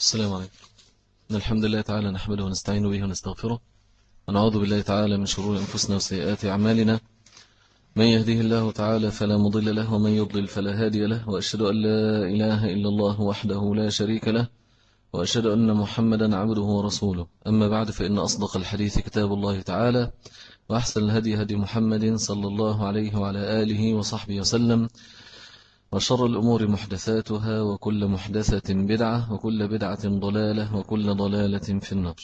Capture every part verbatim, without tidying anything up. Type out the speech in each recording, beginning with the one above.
السلام عليكم. إن الحمد لله تعالى نحمده ونستعين به ونستغفره ونعوذ بالله تعالى من شرور أنفسنا وسيئات أعمالنا. من يهده الله تعالى فلا مضل له ومن يضلل فلا هادي له، وأشهد أن لا إله إلا الله وحده لا شريك له، وأشهد أن محمدا عبده ورسوله. أما بعد، فإن أصدق الحديث كتاب الله تعالى، وأحسن الهدي هدي محمد صلى الله عليه وعلى آله وصحبه وسلم، وشر الأمور محدثاتها، وكل محدثة بدعة، وكل بدعة ضلالة، وكل ضلالة في النار.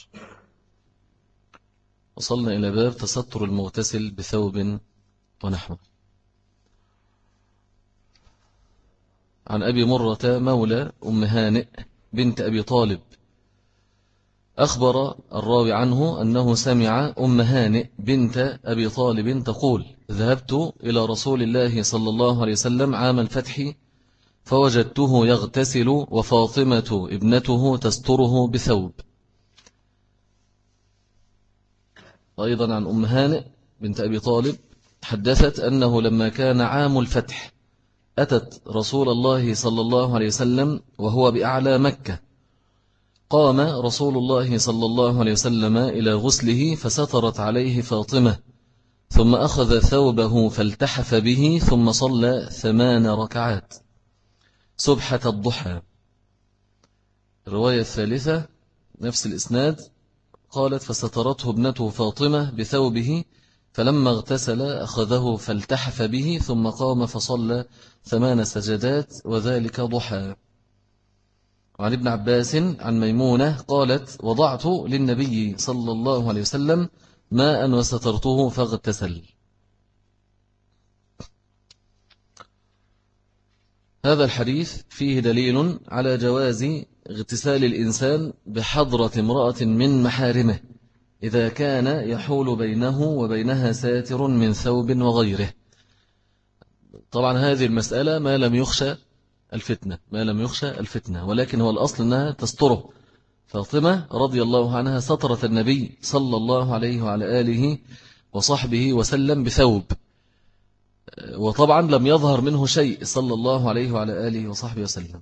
وصلنا إلى باب تستر المغتسل بثوب ونحوه. عن أبي مرة مولى أم هانئ بنت أبي طالب، أخبر الراوي عنه أنه سمع أم هانئ بنت أبي طالب تقول: ذهبت إلى رسول الله صلى الله عليه وسلم عام الفتح فوجدته يغتسل وفاطمة ابنته تستره بثوب. أيضا عن أم هانئ بنت أبي طالب حدثت أنه لما كان عام الفتح أتت رسول الله صلى الله عليه وسلم وهو بأعلى مكة، قام رسول الله صلى الله عليه وسلم إلى غسله فسترت عليه فاطمة، ثم أخذ ثوبه فالتحف به، ثم صلى ثمان ركعات سبحة الضحى. الرواية الثالثة نفس الإسناد، قالت: فسترته ابنته فاطمة بثوبه، فلما اغتسل أخذه فالتحف به، ثم قام فصلى ثمان سجدات وذلك ضحى. وعن ابن عباس عن ميمونة قالت: وضعت للنبي صلى الله عليه وسلم ماء وسترته فاغتسل. هذا الحديث فيه دليل على جواز اغتسال الإنسان بحضرة امرأة من محارمه إذا كان يحول بينه وبينها ساتر من ثوب وغيره. طبعا هذه المسألة ما لم يخشى الفتنة ما لم يخشى الفتنة ولكن هو الأصل أنها تستره. فاطمة رضي الله عنها سترت النبي صلى الله عليه وعلى آله وصحبه وسلم بثوب، وطبعا لم يظهر منه شيء صلى الله عليه وعلى آله وصحبه وسلم.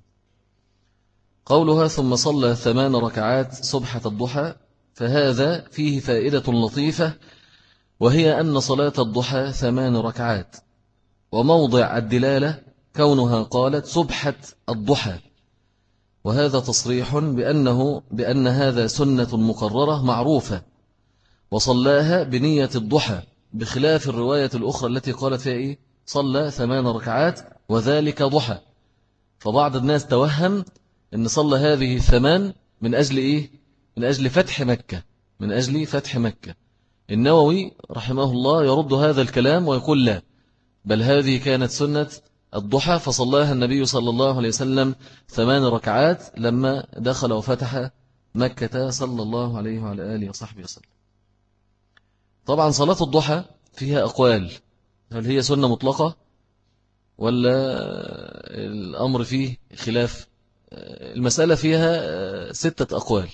قولها ثم صلى ثمان ركعات سبحة الضحى، فهذا فيه فائدة لطيفة، وهي أن صلاة الضحى ثمان ركعات، وموضع الدلالة كونها قالت سبحة الضحى، وهذا تصريح بأنه بأن هذا سنة مقررة معروفة، وصلاها بنية الضحى، بخلاف الرواية الأخرى التي قالت فيها إيه؟ صلى ثمان ركعات وذلك ضحى. فبعض الناس توهم أن صلى هذه الثمان من أجل إيه؟ من أجل فتح مكة من أجل فتح مكة. النووي رحمه الله يرد هذا الكلام ويقول: لا، بل هذه كانت سنة الضحى، فصلاها النبي صلى الله عليه وسلم ثمان ركعات لما دخل وفتح مكة صلى الله عليه وعلى آله وصحبه وسلم. طبعا صلاة الضحى فيها أقوال، هل هي سنة مطلقة ولا الأمر فيه خلاف؟ المسألة فيها ستة أقوال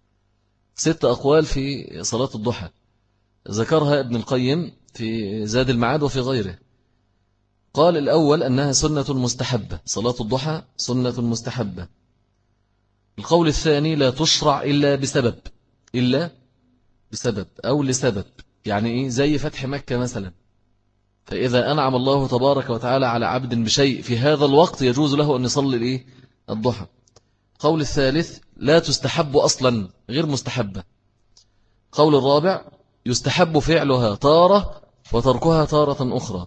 ستة أقوال في صلاة الضحى، ذكرها ابن القيم في زاد المعاد وفي غيره. قال الأول أنها سنة مستحبة، صلاة الضحى سنة مستحبة. القول الثاني لا تشرع إلا بسبب إلا بسبب أو لسبب، يعني إيه؟ زي فتح مكة مثلا، فإذا أنعم الله تبارك وتعالى على عبد بشيء في هذا الوقت يجوز له أن يصلي الإيه؟ الضحى. قول الثالث لا تستحب أصلا، غير مستحبة. قول الرابع يستحب فعلها تارة وتركها تارة أخرى،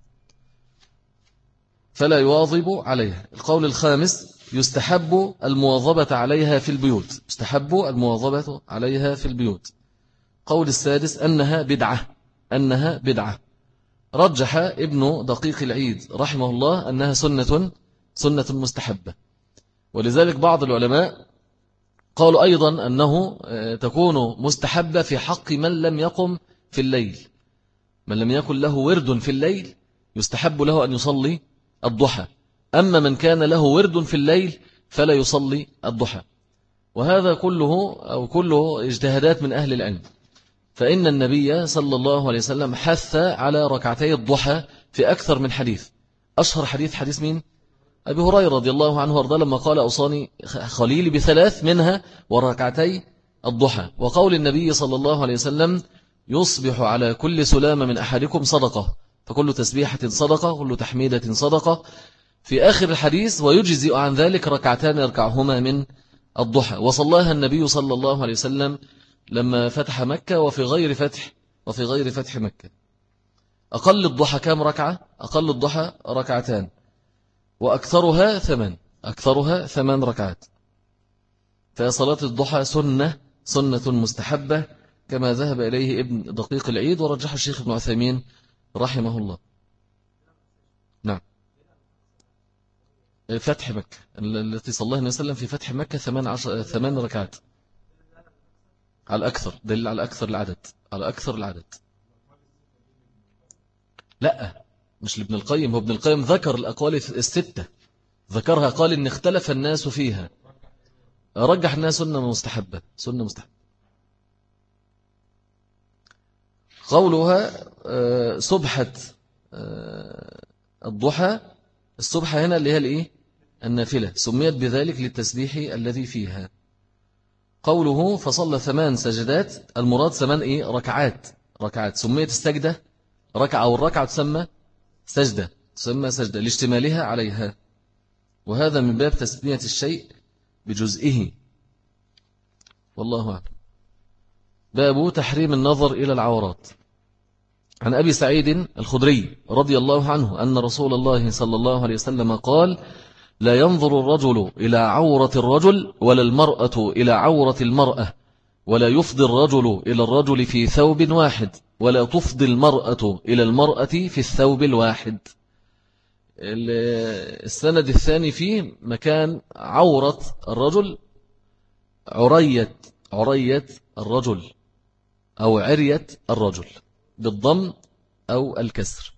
فلا يواظب عليها. القول الخامس يستحب المواظبة عليها في البيوت يستحب المواظبة عليها في البيوت. قول السادس أنها بدعة أنها بدعة رجح ابن دقيق العيد رحمه الله أنها سنة سنة مستحبة. ولذلك بعض العلماء قالوا أيضا أنه تكون مستحبة في حق من لم يقم في الليل، من لم يكن له ورد في الليل يستحب له أن يصلي الضحى، أما من كان له ورد في الليل فلا يصلي الضحى. وهذا كله أو كله اجتهادات من أهل العلم، فإن النبي صلى الله عليه وسلم حث على ركعتي الضحى في أكثر من حديث. أشهر حديث حديث مين؟ أبي هريرة رضي الله عنه وارضاه لما قال أوصاني خليلي بثلاث منها وركعتي الضحى، وقول النبي صلى الله عليه وسلم يصبح على كل سلامة من أحدكم صدقة، فكل تسبيحة صدقة، كل تحميدة صدقة. في آخر الحديث ويجزئ عن ذلك ركعتان يركعهما من الضحى، وصلاها النبي صلى الله عليه وسلم لما فتح مكة وفي غير فتح وفي غير فتح مكة. أقل الضحى كام ركعة؟ أقل الضحى ركعتان، وأكثرها ثمان أكثرها ثمان ركعات. فصلاة الضحى سنة سنة مستحبة كما ذهب إليه ابن دقيق العيد ورجح الشيخ ابن عثيمين رحمه الله. نعم، فتح مكة التي صلى الله عليه وسلم في فتح مكة ثمان, عشر ثمان ركعات على الأكثر، دليل على أكثر العدد، على أكثر العدد. لا مش لابن القيم، هو ابن القيم ذكر الأقوال الستة، ذكرها قال إن اختلف الناس فيها، رجح الناس سنة مستحبة سنة مستحبة. قولها سبحة الضحى، السبحة هنا اللي هي الإيه؟ النافلة، سميت بذلك للتسبيح الذي فيها. قوله فصلى ثمان سجدات، المراد ثمان إيه؟ ركعات ركعات سميت السجدة ركعة، والركعة تسمى سجدة تسمى سجدة لاشتمالها عليها، وهذا من باب تسمية الشيء بجزئه، والله أعلم. باب تحريم النظر إلى العورات. عن أبي سعيد الخدري رضي الله عنه أن رسول الله صلى الله عليه وسلم قال لا ينظر الرجل إلى عورة الرجل ولا المرأة إلى عورة المرأة، ولا يفضي الرجل إلى الرجل في ثوب واحد، ولا تفضي المرأة إلى المرأة في الثوب الواحد. السند الثاني فيه مكان عورة الرجل عرية عرية الرجل أو عرية الرجل بالضم أو الكسر.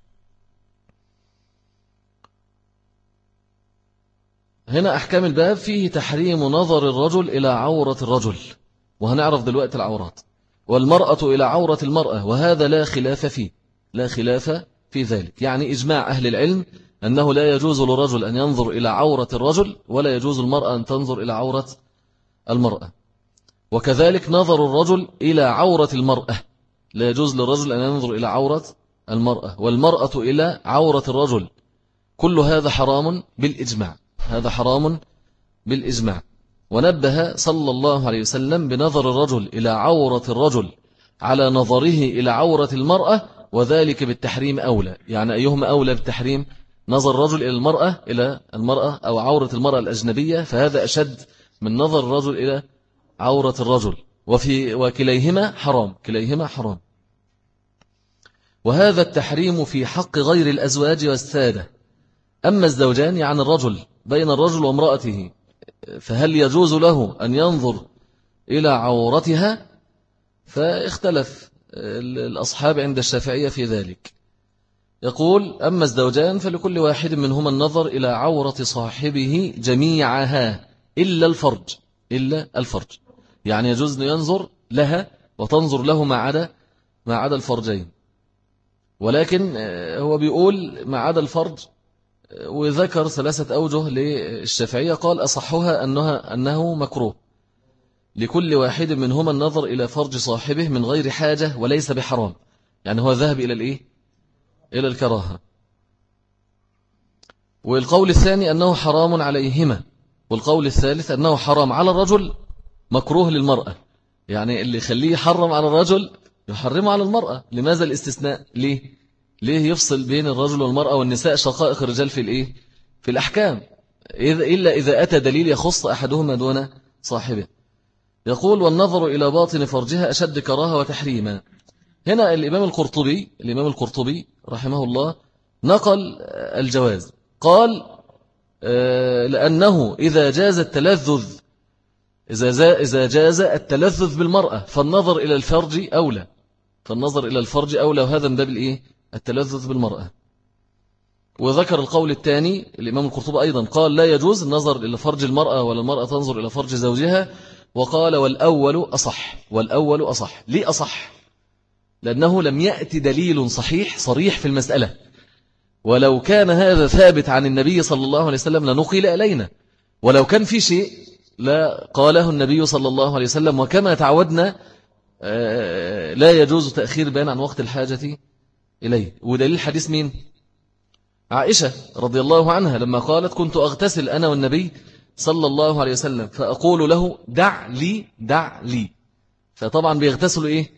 هنا أحكام الباب فيه تحريم نظر الرجل إلى عورة الرجل، وهنعرف دلوقتي العورات، والمرأة إلى عورة المرأة، وهذا لا خلاف فيه لا خلاف في ذلك، يعني إجماع أهل العلم أنه لا يجوز للرجل أن ينظر إلى عورة الرجل، ولا يجوز المرأة أن تنظر إلى عورة المرأة. وكذلك نظر الرجل إلى عورة المرأة، لا يجوز للرجل أن ينظر إلى عورة المرأة، والمرأة إلى عورة الرجل، كل هذا حرام بالإجماع، هذا حرام بالإجماع. ونبه صلى الله عليه وسلم بنظر الرجل إلى عورة الرجل على نظره إلى عورة المرأة، وذلك بالتحريم أولى. يعني أيهما أولى بالتحريم؟ نظر الرجل إلى المرأة إلى المرأة أو عورة المرأة الأجنبية، فهذا أشد من نظر الرجل إلى عورة الرجل، وفي وكليهما حرام كليهما حرام. وهذا التحريم في حق غير الأزواج والسادة. أما الزوجان يعني الرجل بين الرجل وامرأته، فهل يجوز له أن ينظر إلى عورتها؟ فاختلف الأصحاب عند الشافعية في ذلك. يقول أما الزوجان فلكل واحد منهما النظر إلى عورة صاحبه جميعها إلا الفرج إلا الفرج يعني يجوز أن ينظر لها وتنظر له ما عدا ما عدا الفرجين، ولكن هو بيقول ما عدا الفرج، وذكر ثلاثة أوجه للشافعية. قال أصحها أنها أنه مكروه لكل واحد منهما النظر إلى فرج صاحبه من غير حاجة وليس بحرام، يعني هو ذهب إلى الإيه؟ إلى الكراهة. والقول الثاني أنه حرام عليهما، والقول الثالث أنه حرام على الرجل مكروه للمرأة، يعني اللي يخليه يحرم على الرجل يحرمه على المرأة. لماذا الاستثناء؟ ليه؟ ليه يفصل بين الرجل والمرأة والنساء شقائق الرجال في الإيه؟ في الأحكام، إلا إذا أتى دليل يخص أحدهما دون صاحبه. يقول والنظر إلى باطن فرجها أشد كراهة وتحريما. هنا الإمام القرطبي الإمام القرطبي رحمه الله نقل الجواز، قال لأنه إذا جاز التلذذ إذا جاز التلذذ بالمرأة فالنظر إلى الفرج أولى فالنظر إلى الفرج أولى وهذا من باب الإيه؟ التلذذ بالمرأة. وذكر القول الثاني الإمام القرطبي أيضا، قال لا يجوز النظر إلى فرج المرأة ولا المرأة تنظر إلى فرج زوجها، وقال والأول أصح والأول أصح. ليه أصح؟ لأنه لم يأتي دليل صحيح صريح في المسألة، ولو كان هذا ثابت عن النبي صلى الله عليه وسلم لنقل إلينا، ولو كان في شيء لا قاله النبي صلى الله عليه وسلم. وكما تعودنا لا يجوز تأخير بيان عن وقت الحاجة إليه. ودليل حديث مين؟ عائشة رضي الله عنها لما قالت كنت أغتسل أنا والنبي صلى الله عليه وسلم فأقول له دع لي دع لي. فطبعا بيغتسلوا إيه؟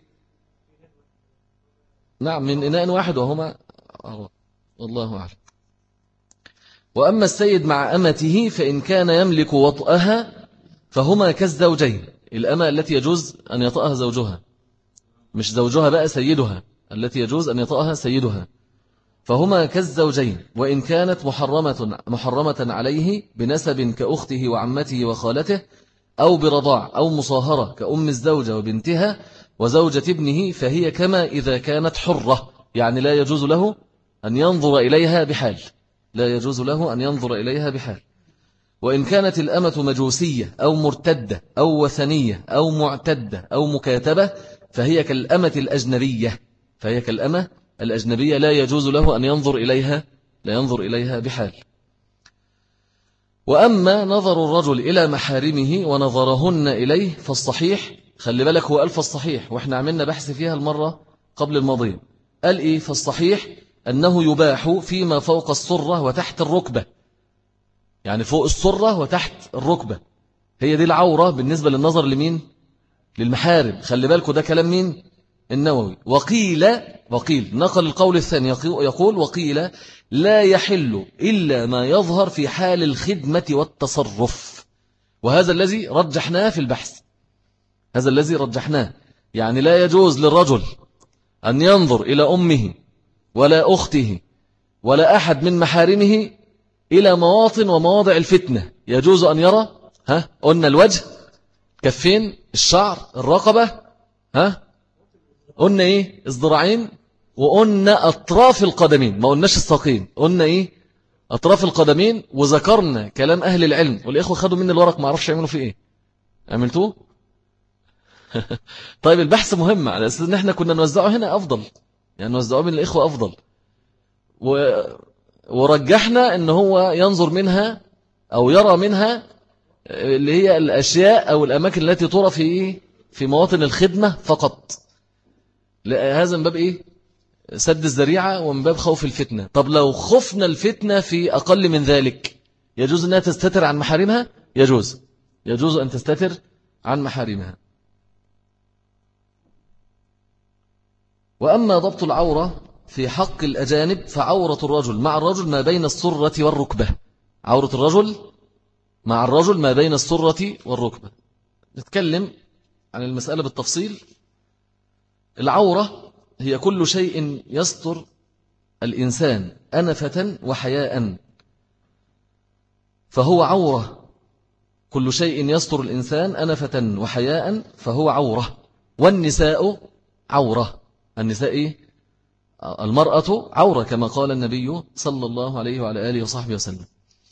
نعم من إناء واحد وهما والله أعلم. وأما السيد مع أمته فإن كان يملك وطئها فهما كالزوجين. الأمة التي يجوز أن يطأها زوجها، مش زوجها بقى، سيدها التي يجوز أن يطأها سيدها، فهما كالزوجين وإن كانت محرمة, محرمة عليه بنسب كأخته وعمته وخالته أو برضاع أو مصاهرة كأم الزوجة وبنتها وزوجة ابنه، فهي كما إذا كانت حرة، يعني لا يجوز له أن ينظر إليها بحال، لا يجوز له أن ينظر إليها بحال. وإن كانت الأمة مجوسية أو مرتدة أو وثنية أو معتدة أو مكاتبة فهي كالأمة الأجنبية، فهي كالأمة الأجنبية لا يجوز له أن ينظر إليها، لا ينظر إليها بحال. وأما نظر الرجل إلى محارمه ونظرهن إليه فالصحيح، خلي بالك هو ألف الصحيح وإحنا عملنا بحث فيها المرة قبل الماضية، قال إيه؟ فالصحيح أنه يباح فيما فوق السرة وتحت الركبة، يعني فوق السرة وتحت الركبة، هي دي العورة بالنسبة للنظر لمين؟ للمحارم. خلي بالكوا ده كلام مين؟ النووي. وقيل وقيل نقل القول الثاني يقول وقيل لا يحل إلا ما يظهر في حال الخدمة والتصرف، وهذا الذي رجحناه في البحث، هذا الذي رجحناه، يعني لا يجوز للرجل أن ينظر إلى أمه ولا أخته ولا أحد من محارمه إلى مواطن ومواضع الفتنة. يجوز أن يرى ها قلنا الوجه، كفين، الشعر، الرقبة، ها قلنا إيه؟ الذراعين، وقلنا أطراف القدمين، ما قلناش الساقين، قلنا إيه؟ أطراف القدمين. وذكرنا كلام أهل العلم، والإخوة خدوا مني الورق ما عرفش يعملوا فيه إيه، عملتوه؟ طيب البحث مهم على أساس إن إحنا كنا نوزعه هنا أفضل، يعني نوزعه بين الإخوة أفضل، و... ورجحنا إن هو ينظر منها أو يرى منها اللي هي الأشياء أو الأماكن التي ترى في في مواطن الخدمة فقط. هذا من باب إيه؟ سد الذريعة ومن باب خوف الفتنة. طب لو خفنا الفتنة في أقل من ذلك يجوز أنها تستتر عن محارمها؟ يجوز، يجوز أن تستتر عن محارمها. وأما ضبط العورة في حق الأجانب فعورة الرجل مع الرجل ما بين السرة والركبة، عورة الرجل مع الرجل ما بين السرة والركبة. نتكلم عن المسألة بالتفصيل. العورة هي كل شيء يستر الإنسان أنفة وحياء، فهو عورة، كل شيء يستر الإنسان أنفة وحياء فهو عورة. والنساء عورة، النساء المرأة عورة كما قال النبي صلى الله عليه وعلى آله وصحبه وسلم.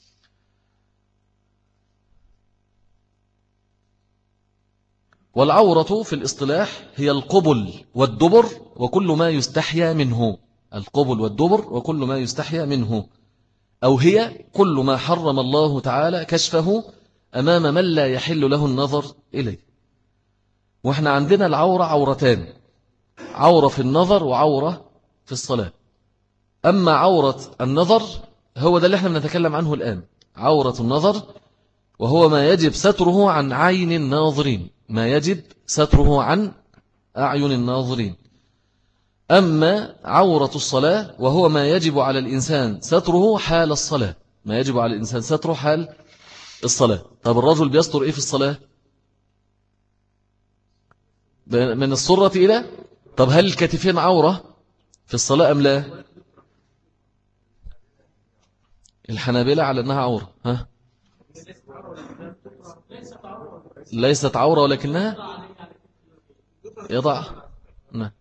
والعورة في الاصطلاح هي القبل والدبر وكل ما يستحيا منه، القبل والدبر وكل ما يستحيا منه، أو هي كل ما حرم الله تعالى كشفه أمام من لا يحل له النظر إليه. وإحنا عندنا العورة عورتان، عورة في النظر وعورة في الصلاة. أما عورة النظر هو ده اللي احنا بنتكلم عنه الآن، عورة النظر وهو ما يجب ستره عن عين الناظرين، ما يجب ستره عن أعين الناظرين. أما عورة الصلاة وهو ما يجب على الإنسان ستره حال الصلاة، ما يجب على الإنسان ستره حال الصلاة. طب الرجل بيستر إيه في الصلاة؟ من السرة إلى، طب هل الكتفين عورة في الصلاة أم لا؟ الحنابلة على أنها عورة، ها؟ ليست عورة ولكنها يضع، نعم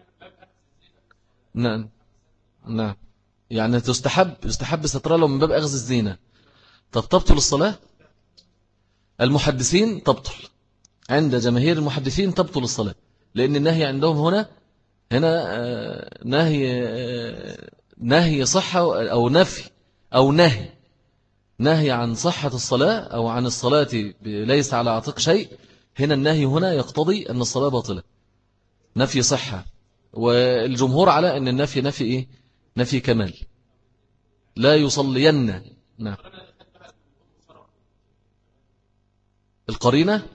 نعم نعم، يعني تستحب يستحب سترها له من باب أخذ الزينة. طب تبطل الصلاة؟ المحدثين تبطل، عند جماهير المحدثين تبطل الصلاة، لأن النهي عندهم هنا هنا نهي نهي صحة أو نفي أو نهي نهي عن صحة الصلاة أو عن الصلاة ليس على عاتق شيء، هنا النهي هنا يقتضي أن الصلاة باطلة، نفي صحة. والجمهور على أن النفي نفي إيه؟ نفي كمال، لا يصلين. نعم. القرينة،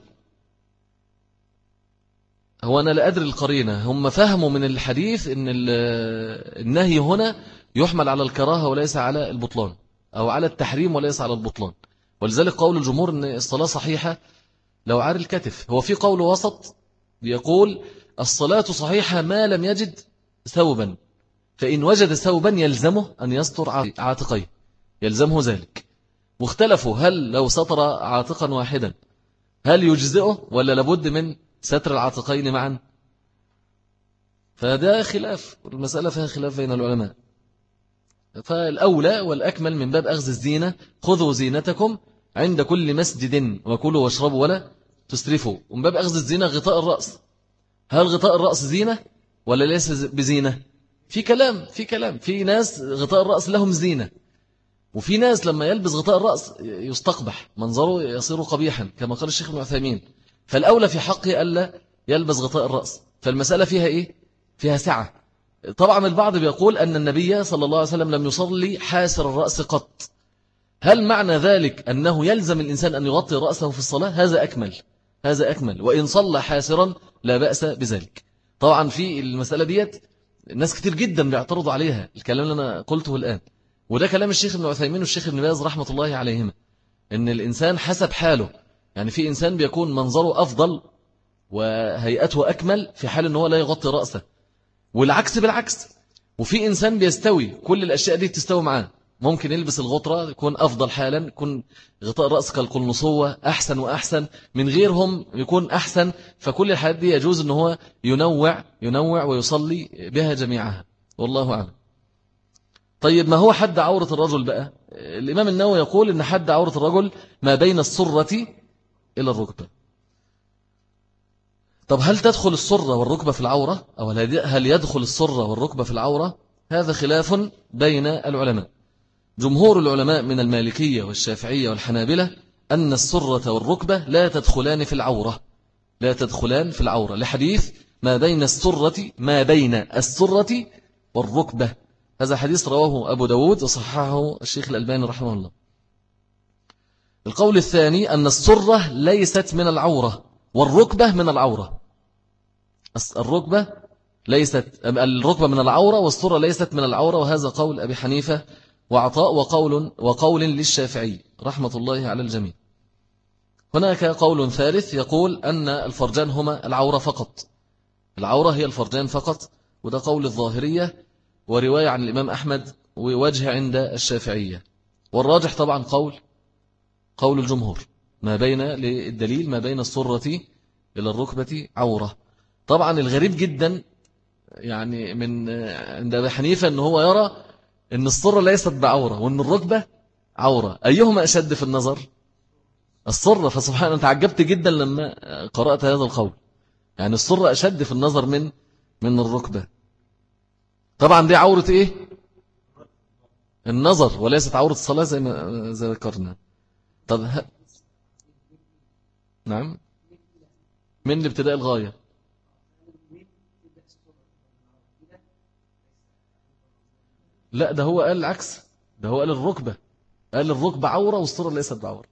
هو أنا لا أدري القرينة، هم فهموا من الحديث أن النهي هنا يحمل على الكراهة وليس على البطلان، أو على التحريم وليس على البطلان. ولذلك قول الجمهور أن الصلاة صحيحة لو عار الكتف. هو في قول وسط بيقول الصلاة صحيحة ما لم يجد ثوبا، فإن وجد ثوبا يلزمه أن يستر عاتقيه، يلزمه ذلك. واختلفوا هل لو سطر عاتقا واحدا هل يجزئه ولا لابد من ستر العاتقين معا. فده خلاف، المسألة فيها خلاف بين العلماء. فالأولى والأكمل من باب أخذ الزينة خذوا زينتكم عند كل مسجد وكلوا واشربوا ولا تسرفوا. ومن باب أخذ الزينة غطاء الرأس، هل غطاء الرأس زينة ولا ليس بزينة؟ في كلام في كلام في ناس غطاء الرأس لهم زينة، وفي ناس لما يلبس غطاء الرأس يستقبح منظره يصير قبيحا كما قال الشيخ ابن عثيمين. فالأولى في حقه ألا يلبس غطاء الرأس. فالمسألة فيها إيه؟ فيها سعة. طبعا البعض بيقول أن النبي صلى الله عليه وسلم لم يصلي حاسر الرأس قط. هل معنى ذلك أنه يلزم الإنسان أن يغطي رأسه في الصلاة؟ هذا أكمل، هذا أكمل. وإن صلى حاسرا لا بأس بذلك. طبعا في المسألة ديت ناس كتير جدا بيعترضوا عليها، الكلام اللي أنا قلته الآن، وده كلام الشيخ ابن عثيمين والشيخ ابن باز رحمة الله عليهما، إن الإنسان حسب حاله. يعني في إنسان بيكون منظره أفضل وهيئته أكمل في حال أنه لا يغطي رأسه، والعكس بالعكس. وفي إنسان بيستوي كل الأشياء دي تستوي معاه، ممكن يلبس الغطرة يكون أفضل حالا، يكون غطاء الرأس كالقلنصوة أحسن وأحسن من غيرهم يكون أحسن. فكل الحالات دي يجوز أنه هو ينوع ينوع ويصلي بها جميعها، والله أعلم. طيب ما هو حد عورة الرجل بقى؟ الإمام النووي يقول إن حد عورة الرجل ما بين السرة إلى الركبة. طب هل تدخل السرة والركبة في العورة، أو هل يدخل السرة والركبة في العورة؟ هذا خلاف بين العلماء. جمهور العلماء من المالكية والشافعية والحنابلة أن السرة والركبة لا تدخلان في العورة، لا تدخلان في العورة، لحديث ما بين السرة ما بين السرة والركبة. هذا حديث رواه أبو داود وصححه الشيخ الألباني رحمه الله. القول الثاني أن السرة ليست من العورة والركبة من العورة. الركبة ليست الركبة من العورة والسرة ليست من العورة، وهذا قول أبي حنيفة وعطاء وقول وقول للشافعي رحمة الله على الجميع. هناك قول ثالث يقول أن الفرجان هما العورة فقط، العورة هي الفرجان فقط، وده قول الظاهرية ورواية عن الإمام أحمد ووجه عند الشافعية. والراجح طبعا قول قول الجمهور ما بين للدليل ما بين السرة إلى الركبة عورة. طبعا الغريب جدا يعني من عند أبي حنيفة أنه هو يرى أن السرة ليست بعورة وأن الركبة عورة. أيهما أشد في النظر؟ السرة. فسبحان الله تعجبت جدا لما قرأت هذا القول، يعني السرة أشد في النظر من من الركبة. طبعا دي عورة إيه؟ النظر، وليست عورة الصلاة زي ما زي ذكرنا. طب ه... نعم، من الابتداء الغاية. لا ده هو قال العكس، ده هو قال الركبة، قال الركبة عورة والسرة ليست بعورة.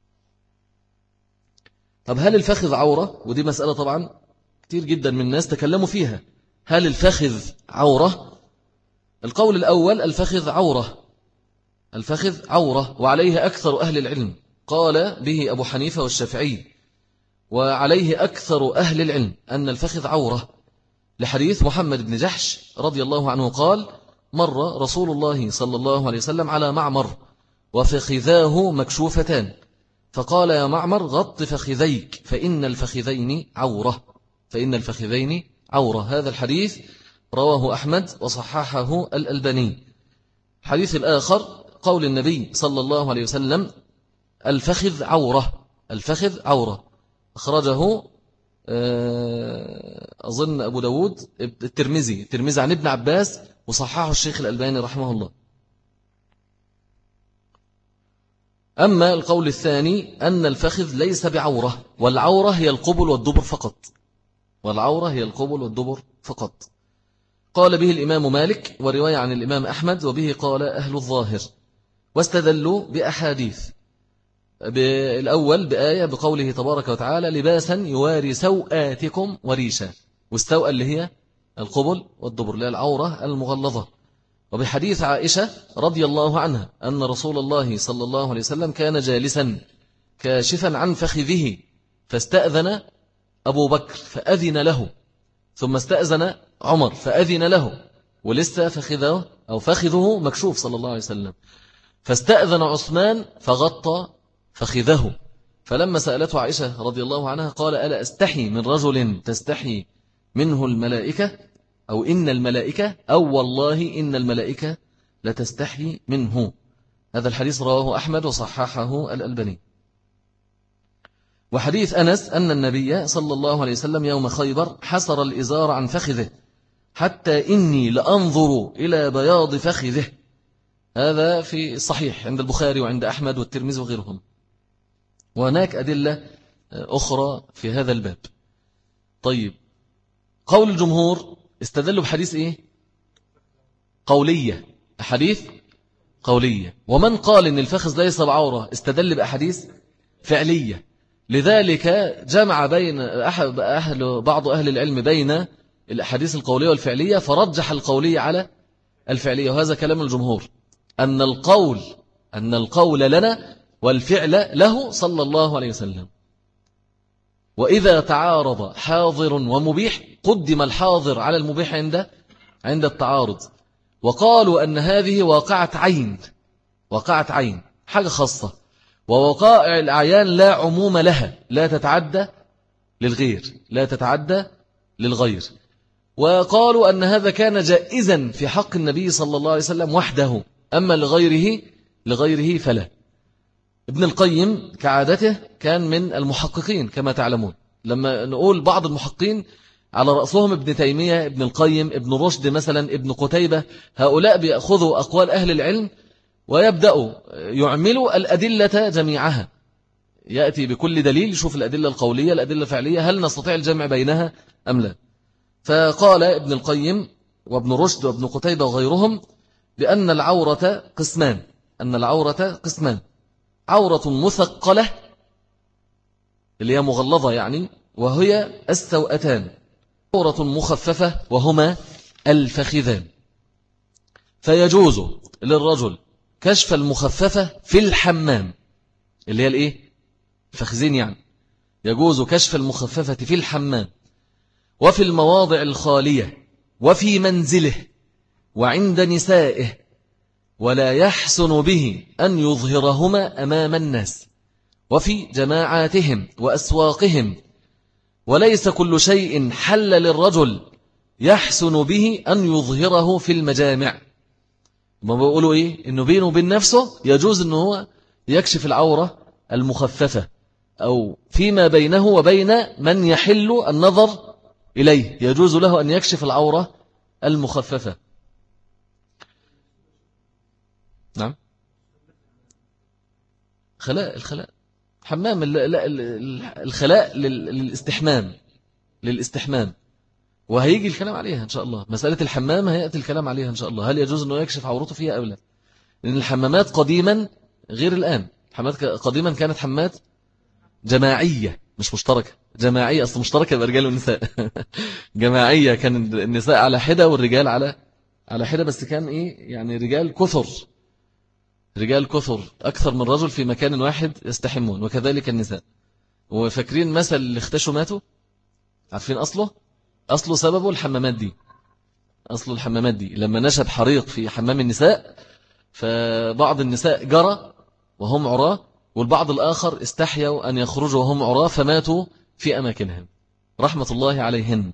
طب هل الفخذ عورة؟ ودي مسألة طبعا كتير جدا من الناس تكلموا فيها، هل الفخذ عورة؟ القول الأول الفخذ عورة، الفخذ عورة، وعليه أكثر أهل العلم، قال به أبو حنيفة والشافعي، وعليه أكثر أهل العلم أن الفخذ عورة، لحديث محمد بن جحش رضي الله عنه قال مر رسول الله صلى الله عليه وسلم على معمر وفخذاه مكشوفتان، فقال يا معمر غط فخذيك فإن الفخذين عورة، فإن الفخذين عورة. هذا الحديث رواه أحمد وصححه الألباني. الحديث الآخر قول النبي صلى الله عليه وسلم الفخذ عورة، الفخذ عورة، أخرجه أظن أبو داود الترمذي الترمذي عن ابن عباس وصححه الشيخ الألباني رحمه الله. أما القول الثاني أن الفخذ ليس بعورة، والعورة هي القبل والدبر فقط، والعورة هي القبل والدبر فقط. قال به الإمام مالك، ورواية عن الإمام أحمد، وبه قال أهل الظاهر، واستدلوا بأحاديث. بالأول بآية بقوله تبارك وتعالى لباسا يواري سوآتكم وريشا، والسوء اللي هي القبل والدبر اللي هي العورة المغلظة. وبحديث عائشة رضي الله عنها أن رسول الله صلى الله عليه وسلم كان جالسا كاشفا عن فخذه، فاستأذن أبو بكر فأذن له، ثم استأذن عمر فأذن له، ولسه فخذه أو فخذه مكشوف صلى الله عليه وسلم، فاستأذن عثمان فغطى فخذه. فلما سألته عائشة رضي الله عنها قال ألا أستحي من رجل تستحي منه الملائكة، أو إن الملائكة، أو والله إن الملائكة لتستحي منه. هذا الحديث رواه أحمد وصححه الألباني. وحديث أنس أن النبي صلى الله عليه وسلم يوم خيبر حسر الإزار عن فخذه حتى إني لأنظر إلى بياض فخذه. هذا في الصحيح عند البخاري وعند أحمد والترمذي وغيرهم. وهناك أدلة أخرى في هذا الباب. طيب، قول الجمهور استدلوا بحديث إيه؟ قولية، أحاديث قولية. ومن قال إن الفخذ ليس بعورة استدل بأحاديث فعلية. لذلك جمع بين أهل بعض أهل العلم بين الأحاديث القولية والفعلية، فرجح القولية على الفعلية. وهذا كلام الجمهور، أن القول أن القول لنا والفعل له صلى الله عليه وسلم. وإذا تعارض حاضر ومبيح قدم الحاضر على المبيح عند عند التعارض. وقالوا أن هذه واقعة عين، واقعة عين حاجة خاصة، ووقائع الأعيان لا عموم لها، لا تتعدى للغير، لا تتعدى للغير. وقالوا أن هذا كان جائزا في حق النبي صلى الله عليه وسلم وحده، أما لغيره لغيره فلا. ابن القيم كعادته كان من المحققين كما تعلمون. لما نقول بعض المحققين على رأسهم ابن تيمية، ابن القيم، ابن رشد مثلا، ابن قتيبة، هؤلاء بيأخذوا أقوال أهل العلم ويبدأوا يعملوا الأدلة جميعها، يأتي بكل دليل يشوف الأدلة القولية الأدلة الفعلية هل نستطيع الجمع بينها أم لا. فقال ابن القيم وابن رشد وابن قتيبة وغيرهم بأن العورة قسمان، أن العورة قسمان: عورة مثقلة اللي هي مغلظة يعني، وهي السوأتان، عورة مخففة وهما الفخذان. فيجوز للرجل كشف المخففة في الحمام، اللي هي الايه؟ الفخذين يعني. يجوز كشف المخففة في الحمام وفي المواضع الخالية وفي منزله وعند نسائه، ولا يحسن به أن يظهرهما أمام الناس وفي جماعاتهم وأسواقهم، وليس كل شيء حل للرجل يحسن به أن يظهره في المجامع. ما بيقولوا إيه؟ إنه بينه وبين نفسه يجوز إنه هو يكشف العورة المخففة، أو فيما بينه وبين من يحل النظر إليه يجوز له أن يكشف العورة المخففة. نعم، خلاء، الخلاء حمام، الخلاء للاستحمام، للاستحمام. وهيجي الكلام عليها إن شاء الله، مسألة الحمام هيأتي الكلام عليها إن شاء الله، هل يجوز أنه يكشف عورته فيها أو لا؟ لأن الحمامات قديما غير الآن. الحمامات قديما كانت حمامات جماعية مش مشتركة، جماعية، أصل مشتركة بالرجال والنساء جماعية، كان النساء على حدة والرجال على على حدة، بس كان إيه يعني رجال كثر، رجال كثر أكثر من رجل في مكان واحد يستحمون، وكذلك النساء. وفاكرين مثل اللي اختشوا ماتوا؟ عارفين أصله؟ أصله سببه الحمامات دي، أصل الحمامات دي لما نشب حريق في حمام النساء، فبعض النساء جرى وهم عراة، والبعض الآخر استحيوا أن يخرجوا وهم عراة فماتوا في أماكنهم رحمة الله عليهن.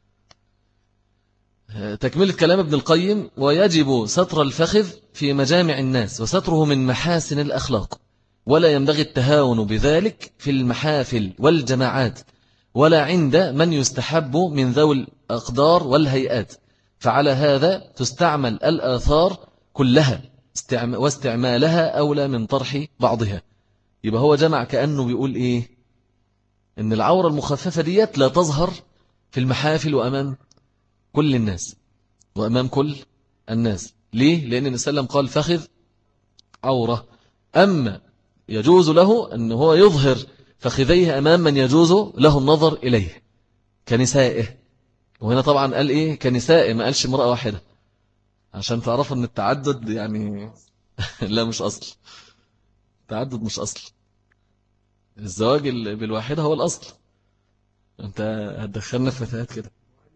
تكملة كلام ابن القيم: ويجب ستر الفخذ في مجامع الناس، وستره من محاسن الأخلاق، ولا ينبغي التهاون بذلك في المحافل والجماعات، ولا عند من يستحب من ذوي الأقدار والهيئات، فعلى هذا تستعمل الآثار كلها واستعمالها أولى من طرح بعضها. يبقى هو جمع كأنه بيقول إيه؟ إن العورة المخففة ديت لا تظهر في المحافل وأمام كل الناس وأمام كل الناس. ليه؟ لأن النبي صلى الله عليه وسلم قال فخذ عورة، أما يجوز له أن هو يظهر فخذيه أمام من يجوز له النظر إليه كنسائه. وهنا طبعا قال إيه؟ كنسائه، ما قالش امرأة واحدة، عشان تعرفوا أن التعدد يعني لا مش أصل، التعدد مش أصل، الزواج بالواحدة هو الأصل. أنت هتدخلنا في فتاات كده.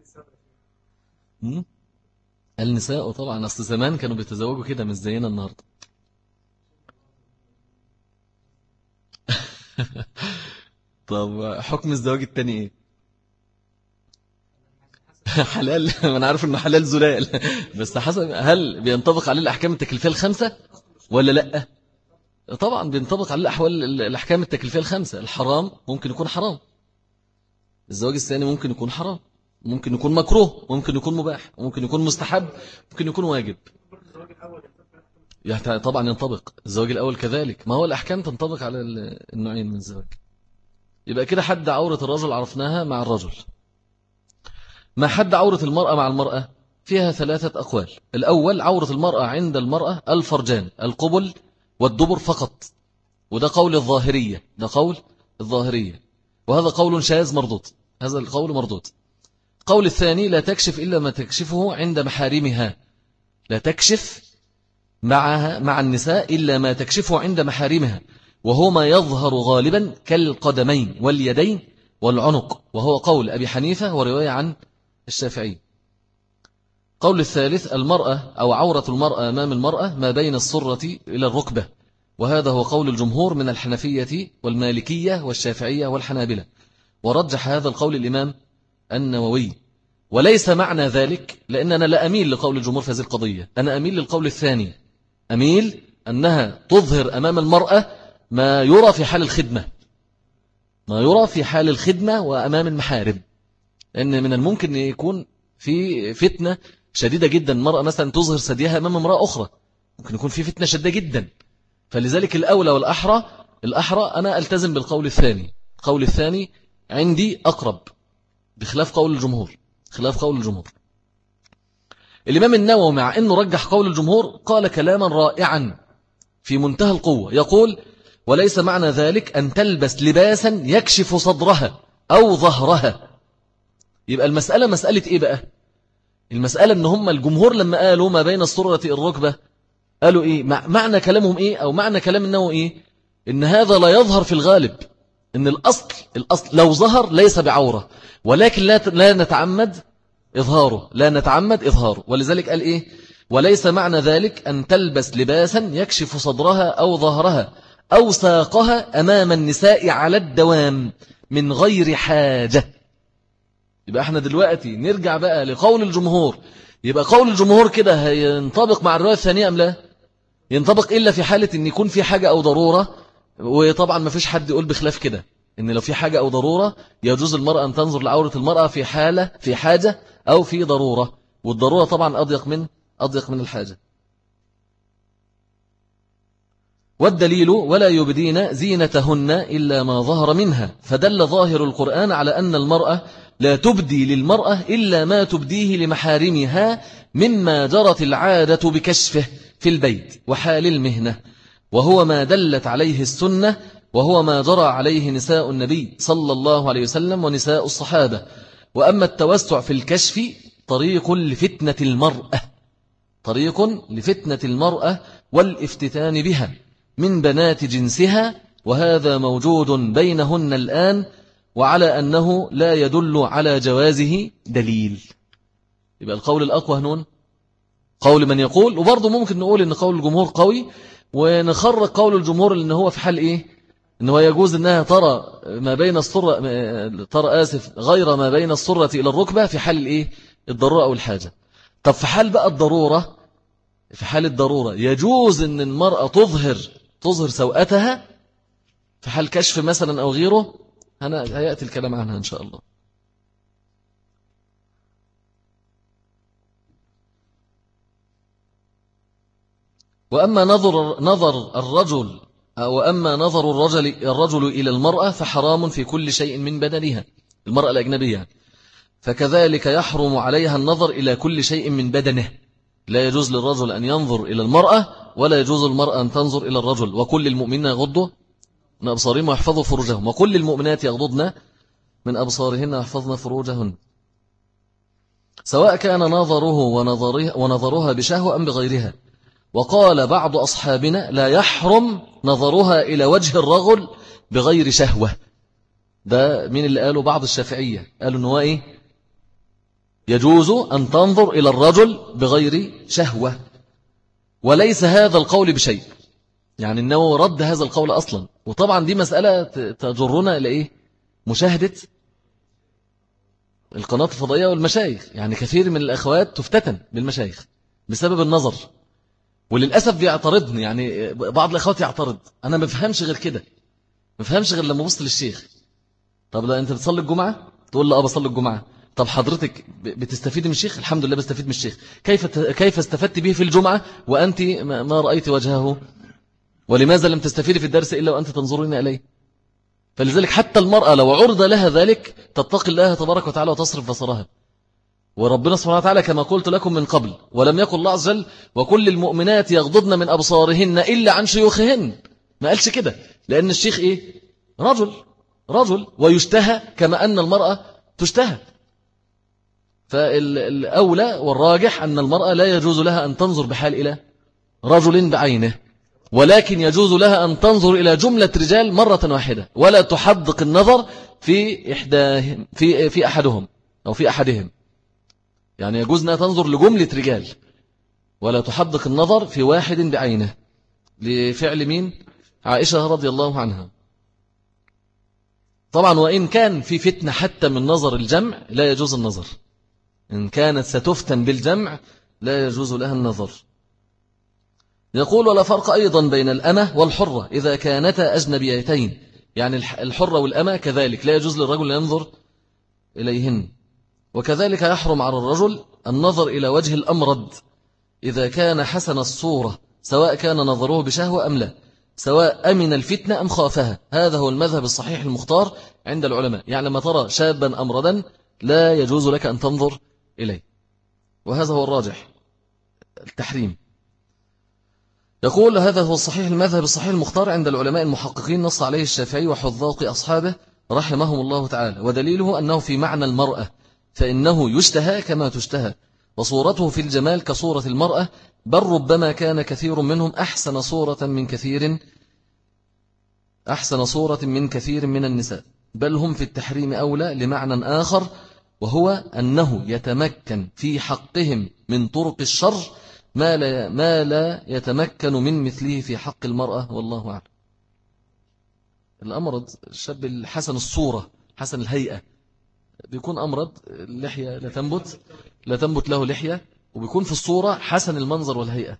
النساء طبعا، أصل زمان كانوا بيتزوجوا كده مش زينا النهاردة. طب حكم الزواج التاني إيه؟ حلال. أنا عارف إنه حلال زلال، بس حسب هل بينطبق عليه الأحكام التكليفية الخمسة ولا لأ؟ طبعا بينطبق عليه الأحوال الأحكام التكليفية الخمسة. الحرام ممكن يكون حرام، الزواج الثاني ممكن يكون حرام، ممكن يكون مكروه، ممكن يكون مباح، ممكن يكون مستحب، ممكن يكون واجب. يعني طبعا ينطبق الزواج الأول كذلك، ما هو الأحكام تنطبق على النوعين من الزواج. يبقى كده حد عورة الرجل عرفناها مع الرجل. ما حد عورة المرأة مع المرأة فيها ثلاثة أقوال. الأول عورة المرأة عند المرأة الفرجان، القبل والدبر فقط، وده قول الظاهرية، ده قول الظاهرية، وهذا قول شاذ مردود، هذا القول مردود. قول الثاني لا تكشف إلا ما تكشفه عند محارمها، لا تكشف معها مع النساء إلا ما تكشفه عند محارمها، وهو ما يظهر غالبا كالقدمين واليدين والعنق، وهو قول أبي حنيفة ورواية عن الشافعي. قول الثالث المرأة أو عورة المرأة أمام المرأة ما بين السرة إلى الركبة، وهذا هو قول الجمهور من الحنفية والمالكية والشافعية والحنابلة، ورجح هذا القول الإمام النووي. وليس معنى ذلك، لأن أنا لا أميل لقول الجمهور في هذه القضية، أنا أميل للقول الثاني، أميل أنها تظهر أمام المرأة ما يرى في حال الخدمة، ما يرى في حال الخدمة وأمام المحارم، لأن من الممكن أن يكون في فتنة شديدة جدا، المرأة مثلا تظهر ثديها أمام امرأة أخرى، ممكن يكون في فتنة شديدة جدا. فلذلك الأولى والأحرى الأحرى أنا ألتزم بالقول الثاني، القول الثاني عندي أقرب بخلاف قول الجمهور، خلاف قول الجمهور. الإمام النووي مع أنه رجح قول الجمهور قال كلاما رائعا في منتهى القوة، يقول وليس معنى ذلك أن تلبس لباسا يكشف صدرها أو ظهرها. يبقى المسألة مسألة إيه بقى؟ المسألة أن هم الجمهور لما قالوا ما بين السرة الركبة قالوا إيه؟ معنى كلامهم إيه؟ أو معنى كلام النووي إيه؟ إن هذا لا يظهر في الغالب، إن الأصل الأصل لو ظهر ليس بعورة، ولكن لا لا نتعمد إظهاره، لا نتعمد إظهاره. ولذلك قال إيه؟ وليس معنى ذلك أن تلبس لباسا يكشف صدرها أو ظهرها أو ساقها أمام النساء على الدوام من غير حاجة. يبقى احنا دلوقتي نرجع بقى لقول الجمهور، يبقى قول الجمهور كده هينطبق مع الرواية الثانية أم لا؟ ينطبق إلا في حالة أن يكون في حاجة أو ضرورة، وطبعا ما فيش حد يقول بخلاف كده، إن لو في حاجة أو ضرورة يجوز المرأة أن تنظر لعورة المرأة في حالة في حاجة أو في ضرورة، والضرورة طبعا أضيق من أضيق من الحاجة. والدليل ولا يبدين زينتهن إلا ما ظهر منها، فدل ظاهر القرآن على أن المرأة لا تبدي للمرأة إلا ما تبديه لمحارمها مما جرت العادة بكشفه في البيت وحال المهنة، وهو ما دلت عليه السنة، وهو ما جرى عليه نساء النبي صلى الله عليه وسلم ونساء الصحابة. وأما التوسع في الكشف طريق لفتنة المرأة، طريق لفتنة المرأة والافتتان بها من بنات جنسها، وهذا موجود بينهن الآن، وعلى أنه لا يدل على جوازه دليل. يبقى القول الأقوى هنون قول من يقول، وبرضه ممكن نقول إن قول الجمهور قوي، ونخرج قول الجمهور إن هو في حال إيه؟ إن هو يجوز إنها ترى ما بين الصرة ترى آسف غير ما بين الصرة إلى الركبة في حال الإيه؟ الضرورة أو الحاجة. طب في حال بقى الضرورة، في حال الضرورة يجوز إن المرأة تظهر تظهر سوءتها في حال كشف مثلا أو غيره، أنا هيأتي الكلام عنها إن شاء الله. وأما نظر, نظر الرجل وأما نظر الرجل, الرجل إلى المرأة فحرام في كل شيء من بدنها، المرأة الأجنبية، فكذلك يحرم عليها النظر إلى كل شيء من بدنه. لا يجوز للرجل أن ينظر إلى المرأة ولا يجوز المرأة أن تنظر إلى الرجل. وكل المؤمنين يغضوا من أبصارهم ويحفظوا فروجهم، وكل المؤمنات يغضضن من أبصارهن ويحفظن فروجهن، سواء كان نظره ونظره ونظرها بشهوة أم بغيرها. وقال بعض أصحابنا لا يحرم نظرها إلى وجه الرجل بغير شهوة. ده من اللي قالوا بعض الشافعية، قالوا أنه إيه؟ يجوز أن تنظر إلى الرجل بغير شهوة، وليس هذا القول بشيء. يعني أنه رد هذا القول أصلا. وطبعا دي مسألة تجرنا إلى إيه؟ مشاهدة القناة الفضائية والمشايخ. يعني كثير من الأخوات تفتتن بالمشايخ بسبب النظر، وللأسف بيعترضني. يعني بعض الأخوات يعترض، أنا ما بفهمش غير كده، ما بفهمش غير لما بص للشيخ. طب لا أنت بتصلي الجمعة؟ تقول لا بصلي الجمعة. طب حضرتك بتستفيد من الشيخ؟ الحمد لله بستفيد من الشيخ. كيف كيف استفدت به في الجمعة وأنت ما رأيت وجهه؟ ولماذا لم تستفيد في الدرس إلا وأنت تنظرين إليه؟ فلذلك حتى المرأة لو عرض لها ذلك تتقي الله تبارك وتعالى وتصرف بصرها. وربنا سبحانه وتعالى كما قلت لكم من قبل، ولم يقل الله عز وجل وكل المؤمنات يغضضن من أبصارهن إلا عن شيوخهن. ما قالش كده، لأن الشيخ إيه؟ رجل رجل ويشتهى كما أن المرأة تشتهى. فالأولى والراجح أن المرأة لا يجوز لها أن تنظر بحال إلى رجل بعينه، ولكن يجوز لها أن تنظر إلى جملة رجال مرة واحدة، ولا تحدق النظر في إحداهم في في أحدهم أو في أحدهم. يعني يجوز أن تنظر لجملة رجال ولا تحدق النظر في واحد بعينه، لفعل مين؟ عائشة رضي الله عنها. طبعا وإن كان في فتنة حتى من نظر الجمع لا يجوز النظر. إن كانت ستفتن بالجمع لا يجوز لها النظر. يقول ولا فرق أيضا بين الأمة والحرة إذا كانتا أجنبيتين. يعني الحرة والأمة كذلك لا يجوز للرجل ينظر إليهن. وكذلك يحرم على الرجل النظر إلى وجه الأمرد إذا كان حسن الصورة، سواء كان نظره بشهوة أم لا، سواء أمن الفتنة أم خافها. هذا هو المذهب الصحيح المختار عند العلماء. يعني لما ترى شابا أمردا لا يجوز لك أن تنظر إليه، وهذا هو الراجح التحريم. يقول هذا هو الصحيح المذهب الصحيح المختار عند العلماء المحققين، نص عليه الشافعي وحذاق أصحابه رحمهم الله تعالى. ودليله أنه في معنى المرأة، فإنه يشتهى كما تشتهى، وصورته في الجمال كصورة المرأة، بل ربما كان كثير منهم أحسن صورة من كثير أحسن صورة من كثير من النساء، بل هم في التحريم أولى لمعنى آخر، وهو أنه يتمكن في حقهم من طرق الشر ما لا, ما لا يتمكن من مثله في حق المرأة، والله أعلم. الأمرض الشاب الحسن الصورة حسن الهيئة بيكون أمرض، اللحية لا تنبت لا تنبت له لحية، وبيكون في الصورة حسن المنظر والهيئة.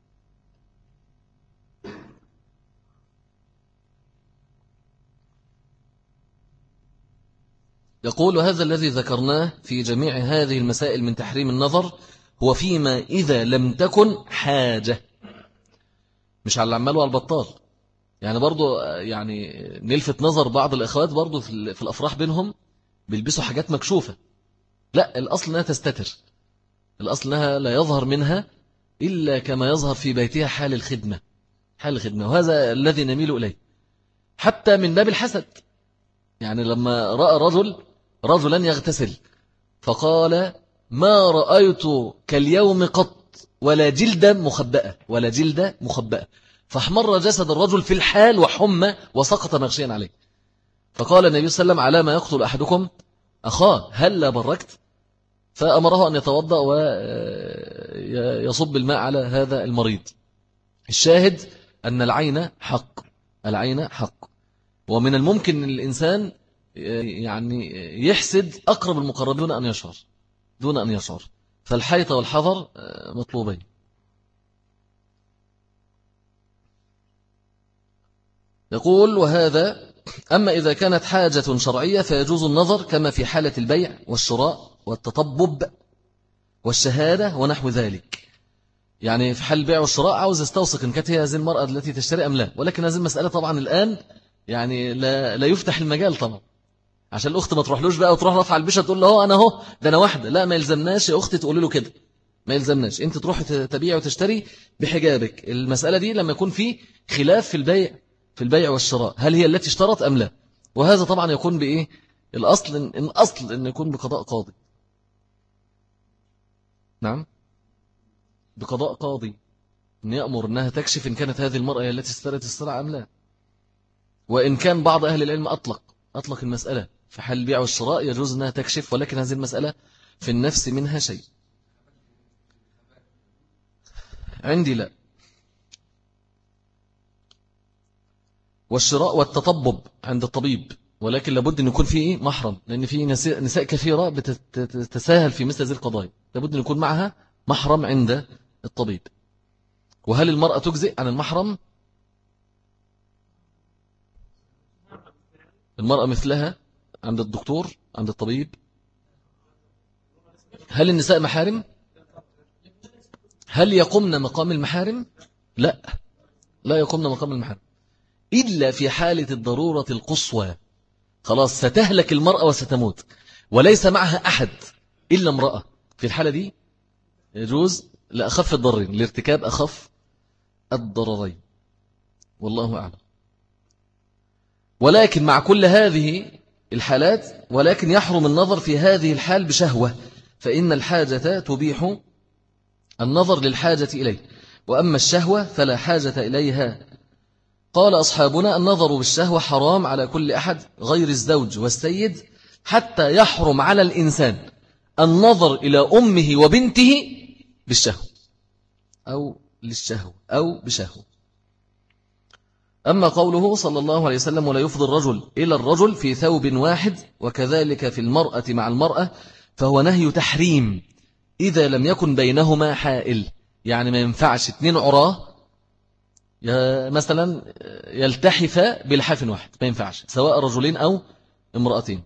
يقول هذا الذي ذكرناه في جميع هذه المسائل من تحريم النظر هو فيما إذا لم تكن حاجة، مش على العمال والبطال. يعني برضو يعني نلفت نظر بعض الأخوات برضو في الأفراح بينهم بيلبسوا حاجات مكشوفة. لا، الأصل أنها تستتر، الأصل أنها لا يظهر منها إلا كما يظهر في بيتها حال الخدمة حال الخدمة وهذا الذي نميل إليه حتى من باب الحسد. يعني لما رأى رجل رجلا يغتسل فقال ما رأيت كاليوم قط ولا جلد مخبأة ولا جلد مخبأة، فاحمر جسد الرجل في الحال وحمى وسقط مغشيا عليه. فقال النبي صلى الله عليه وسلم على ما يقتل أحدكم أخاه هل لا بركت؟ فأمره أن يتوضأ ويصب الماء على هذا المريض. الشاهد أن العين حق، العين حق، ومن الممكن أن الإنسان يعني يحسد أقرب المقربين دون أن يشعر دون أن يشعر فالحيطة والحذر مطلوبين. يقول وهذا أما إذا كانت حاجة شرعية فيجوز النظر كما في حالة البيع والشراء والتطبب والشهادة ونحو ذلك. يعني في حال البيع والشراء عاوز استوثق إن كانت هي هذه المرأة التي تشتري أم لا، ولكن هذه المسألة طبعا الآن يعني لا, لا يفتح المجال طبعا، عشان الأخت ما تروحلوش بقى وتروح رفع البيشة تقول له هو أنا هو ده أنا واحدة. لا، ما يلزمناش يا أختي تقول له كده، ما يلزمناش. أنت تروح تبيع وتشتري بحجابك. المسألة دي لما يكون في خلاف في البيع في البيع والشراء، هل هي التي اشترت أم لا؟ وهذا طبعا يكون بإيه؟ الأصل إن الأصل إن يكون بقضاء قاضي. نعم، بقضاء قاضي، أن يأمر أنها تكشف إن كانت هذه المرأة هي التي اشترت السلعة أم لا. وإن كان بعض أهل العلم أطلق أطلق المسألة في حال البيع والشراء يجوز أنها تكشف، ولكن هذه المسألة في النفس منها شيء. عندي لا. والشراء والتطبب عند الطبيب، ولكن لابد أن يكون فيه محرم، لأن فيه نساء كثيرة بتتساهل في مثل هذه القضايا، لابد أن يكون معها محرم عند الطبيب. وهل المرأة تجزئ عن المحرم؟ المرأة مثلها عند الدكتور عند الطبيب. هل النساء محارم؟ هل يقومن مقام المحارم؟ لا، لا يقومن مقام المحارم إلا في حالة الضرورة القصوى. خلاص ستهلك المرأة وستموت وليس معها أحد إلا امرأة، في الحالة دي يجوز لأخف الضررين، لارتكاب أخف الضررين، والله أعلم. ولكن مع كل هذه الحالات ولكن يحرم النظر في هذه الحال بشهوة، فإن الحاجة تبيح النظر للحاجة إليه، وأما الشهوة فلا حاجة إليها. قال أصحابنا النظر بالشهوة حرام على كل أحد غير الزوج والسيد، حتى يحرم على الإنسان النظر إلى أمه وبنته بالشهوة أو للشهوة أو بشهوة. أما قوله صلى الله عليه وسلم ولا يفضي الرجل إلى الرجل في ثوب واحد وكذلك في المرأة مع المرأة، فهو نهي تحريم إذا لم يكن بينهما حائل. يعني ما ينفعش اتنين عراه مثلا يلتحف بلحاف واحد، ما ينفعش سواء رجلين أو امرأتين.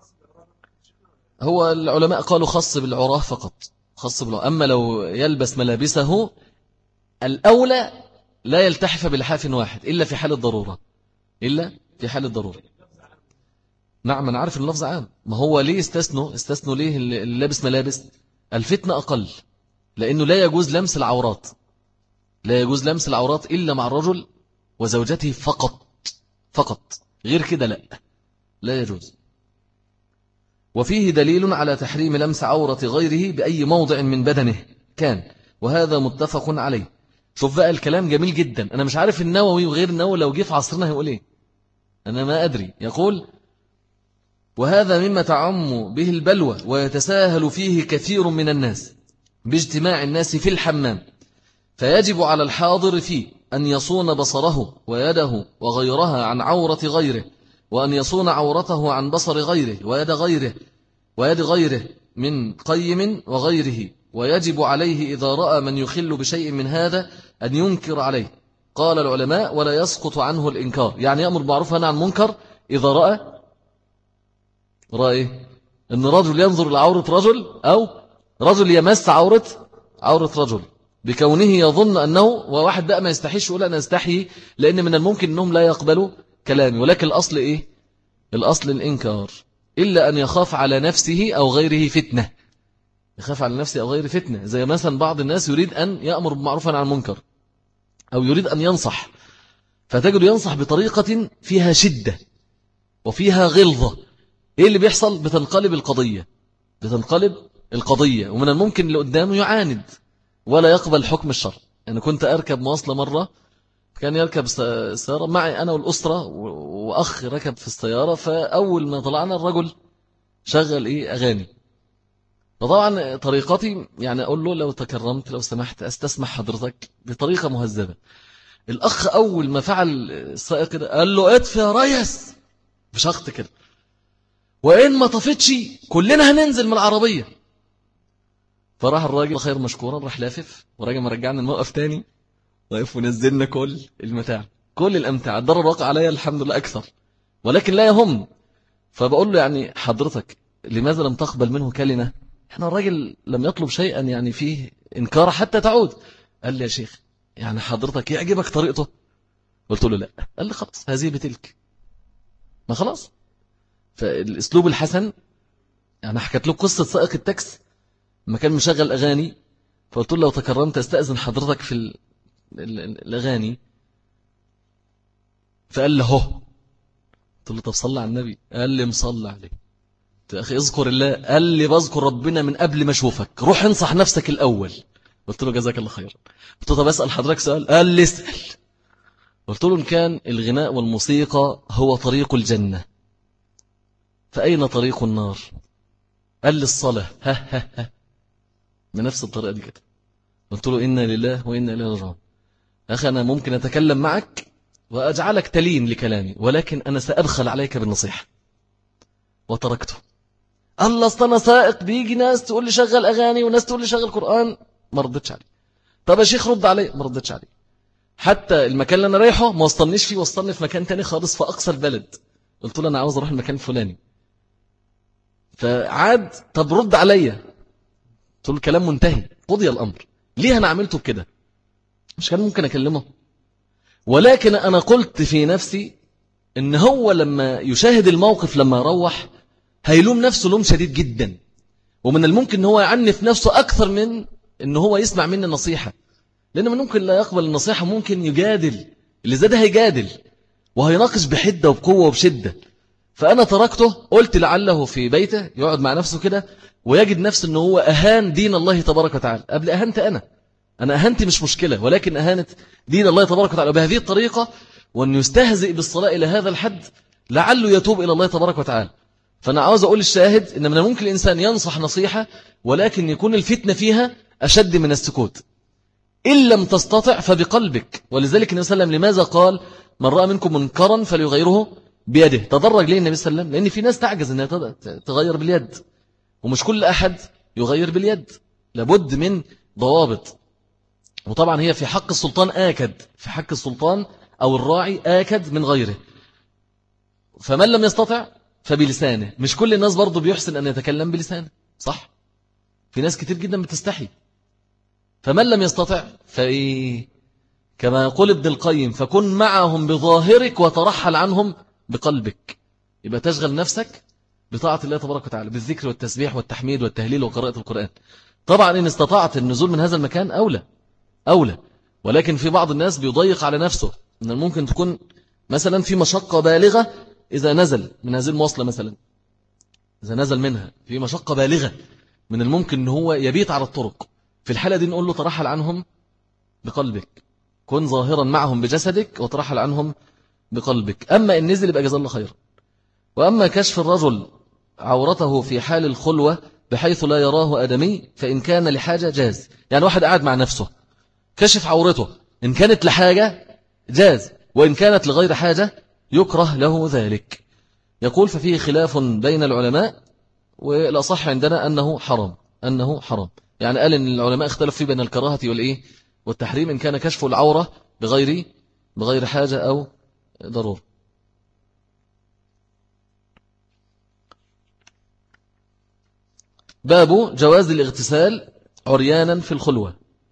هو العلماء قالوا خص بالعراه فقط، خص بالعراه. أما لو يلبس ملابسه الأولى لا يلتحف بلحاف واحد إلا في حال الضرورة، إلا في حال الضرورة. نعم أنا عارف اللفظ عام، ما هو ليه استثنوا استثنوا ليه اللي لابس ملابس؟ الفتنة أقل، لأنه لا يجوز لمس العورات، لا يجوز لمس العورات إلا مع الرجل وزوجته فقط فقط، غير كده لا لا يجوز. وفيه دليل على تحريم لمس عورة غيره بأي موضع من بدنه كان، وهذا متفق عليه. شوف بقى الكلام جميل جدا، أنا مش عارف النووي وغير النووي لو جه في عصرنا هيقول إيه، أنا ما أدري. يقول وهذا مما تعم به البلوى ويتساهل فيه كثير من الناس باجتماع الناس في الحمام، فيجب على الحاضر فيه أن يصون بصره ويده وغيرها عن عورة غيره، وأن يصون عورته عن بصر غيره ويد غيره ويد غيره من قيم وغيره، ويجب عليه إذا رأى من يخل بشيء من هذا أن ينكر عليه. قال العلماء ولا يسقط عنه الإنكار، يعني يأمر بالمعروف وينهى عن المنكر إذا رأى رأي أن رجل ينظر لعورة رجل أو رجل يمس عورة عورة رجل بكونه يظن أنه، وواحد بقى ما يستحيش يقول أنا استحي لأن من الممكن أنهم لا يقبلوا كلامي، ولكن الأصل إيه؟ الأصل الإنكار، إلا أن يخاف على نفسه أو غيره فتنة، يخاف على نفسه أو غيره فتنة، زي مثلا بعض الناس يريد أن يأمر بمعروف عن المنكر أو يريد أن ينصح، فتجد ينصح بطريقة فيها شدة وفيها غلظة. إيه اللي بيحصل؟ بتنقلب القضية بتنقلب القضية ومن الممكن اللي قدامه يعاند ولا يقبل حكم الشرع. أنا كنت أركب مواصلة مرة، كان يركب السيارة معي أنا والأسرة، وأخ ركب في السيارة، فأول ما طلعنا الرجل شغل إيه أغاني. فطبعا طريقتي يعني أقول له لو تكرمت لو سمحت أستسمح حضرتك بطريقة مهذبة. الأخ أول ما فعل السائق كده قال له اطفي يا ريس بشخط كده، وإن ما طفتش كلنا هننزل من العربية. فراح الراجل خير مشكورا راح لافف وراجل مرجعنا الموقف تاني، واقف ونزلنا كل المتاع كل الأمتاع. الضرر واقع عليا الحمد لله أكثر، ولكن لا يهم. فبقول له يعني حضرتك لماذا لم تقبل منه كلمة؟ احنا الراجل لم يطلب شيئا يعني فيه إنكار حتى تعود. قال لي يا شيخ يعني حضرتك يعجبك طريقته؟ قلت له لا. قال لي خلاص هذه بتلك، ما خلاص. فالاسلوب الحسن، يعني حكيت له قصة سائق التاكس لما كان مشغل أغاني، فقلت له لو تكرمت استأذن حضرتك في ال... ال... الأغاني، فقال له هو. قلت له طب صلى على النبي. قال لي مصلى عليه. يا أخي اذكر الله. قال لي بذكر ربنا من قبل ما أشوفك، روح انصح نفسك الأول. قلت له جزاك الله خير. قلت له طب أسأل حضرتك سؤال. قال لي اسأل. قلت له إن كان الغناء والموسيقى هو طريق الجنة، فأين طريق النار؟ قال لي الصلاة. ها ها ها بنفس الطريقة دي كده. قلت له إنا لله وإنا إليه راجعون. أخي أنا ممكن أتكلم معك وأجعلك تلين لكلامي، ولكن أنا سأبخل عليك بالنصيحة. وتركته. الله أصلا أنا سائق، بيجي ناس تقول لي شغل أغاني وناس تقول لي شغل قرآن، ما ردتش عليه. طب يا شيخ رد علي، ما ردتش عليه. حتى المكان اللي أنا رايحه ما وصلنيش فيه، وصلني في مكان تاني خالص في أقصى البلد. قلت له أنا عاوز أروح المكان الفلاني، فعاد طب رد عليا. قلت له الكلام منتهي، قضي الأمر. ليه أنا عملته بكده؟ مش كان ممكن أكلمه؟ ولكن أنا قلت في نفسي إن هو لما يشاهد الموقف لما يروح هيلوم نفسه لوم شديد جدا، ومن الممكن إن هو يعنف نفسه أكثر من إن هو يسمع مني النصيحة، لأنه من ممكن لا يقبل النصيحة، ممكن يجادل. اللي زاد هيجادل وهيناقش بحدة وبقوة وبشدة. فأنا تركته، قلت لعله في بيته يقعد مع نفسه كده ويجد نفسه أنه هو أهان دين الله تبارك وتعالى قبل أهنت أنا. أنا أهنت مش مشكلة، ولكن أهانت دين الله تبارك وتعالى بهذه الطريقة، وأن يستهزئ بالصلاة إلى هذا الحد لعله يتوب إلى الله تبارك وتعالى. فأنا عاوز أقول الشاهد إن من الممكن الإنسان ينصح نصيحة، ولكن يكون الفتنة فيها أشد من السكوت. إن لم تستطع فبقلبك. ولذلك النبي صلى الله عليه وسلم لماذا قال من رأى منكم منكرا فليغيره بيده؟ تدرج ليه النبي صلى الله عليه وسلم؟ لأن في ناس تعجز أنها تغير باليد، ومش كل أحد يغير باليد، لابد من ضوابط. وطبعا هي في حق السلطان آكد، في حق السلطان أو الراعي آكد من غيره. فمن لم يستطع فبلسانه. مش كل الناس برضو بيحسن أن يتكلم بلسانه، صح؟ في ناس كتير جدا بتستحي. فمن لم يستطع فإيه؟ كما يقول ابن القيم فكن معهم بظاهرك وترحل عنهم بقلبك. يبقى تشغل نفسك بطاعة الله تبارك وتعالى، بالذكر والتسبيح والتحميد والتهليل وقراءة القرآن. طبعا إن استطعت النزول من هذا المكان أولى أولى، ولكن في بعض الناس بيضيق على نفسه. إن ممكن تكون مثلا في مشقة بالغة إذا نزل من هذه المواصلة، مثلا إذا نزل منها في مشقة بالغة، من الممكن أنه هو يبيت على الطرق. في الحالة دي نقول له ترحل عنهم بقلبك، كن ظاهرا معهم بجسدك وترحل عنهم بقلبك. أما إن نزل يبقى جزا الله خيرا. وأما كشف الرجل عورته في حال الخلوة بحيث لا يراه آدمي فإن كان لحاجة جاز. يعني واحد قاعد مع نفسه كشف عورته، إن كانت لحاجة جاز، وإن كانت لغير حاجة يكره له ذلك. يقول ففيه خلاف بين العلماء، والأصح عندنا أنه حرام، أنه حرام. يعني قال إن العلماء اختلف فيه بين الكراهة والإيه والتحريم إن كان كشف العورة بغير بغير حاجة أو ضرورة. باب جواز الاغتسال عريانا في الخلوة.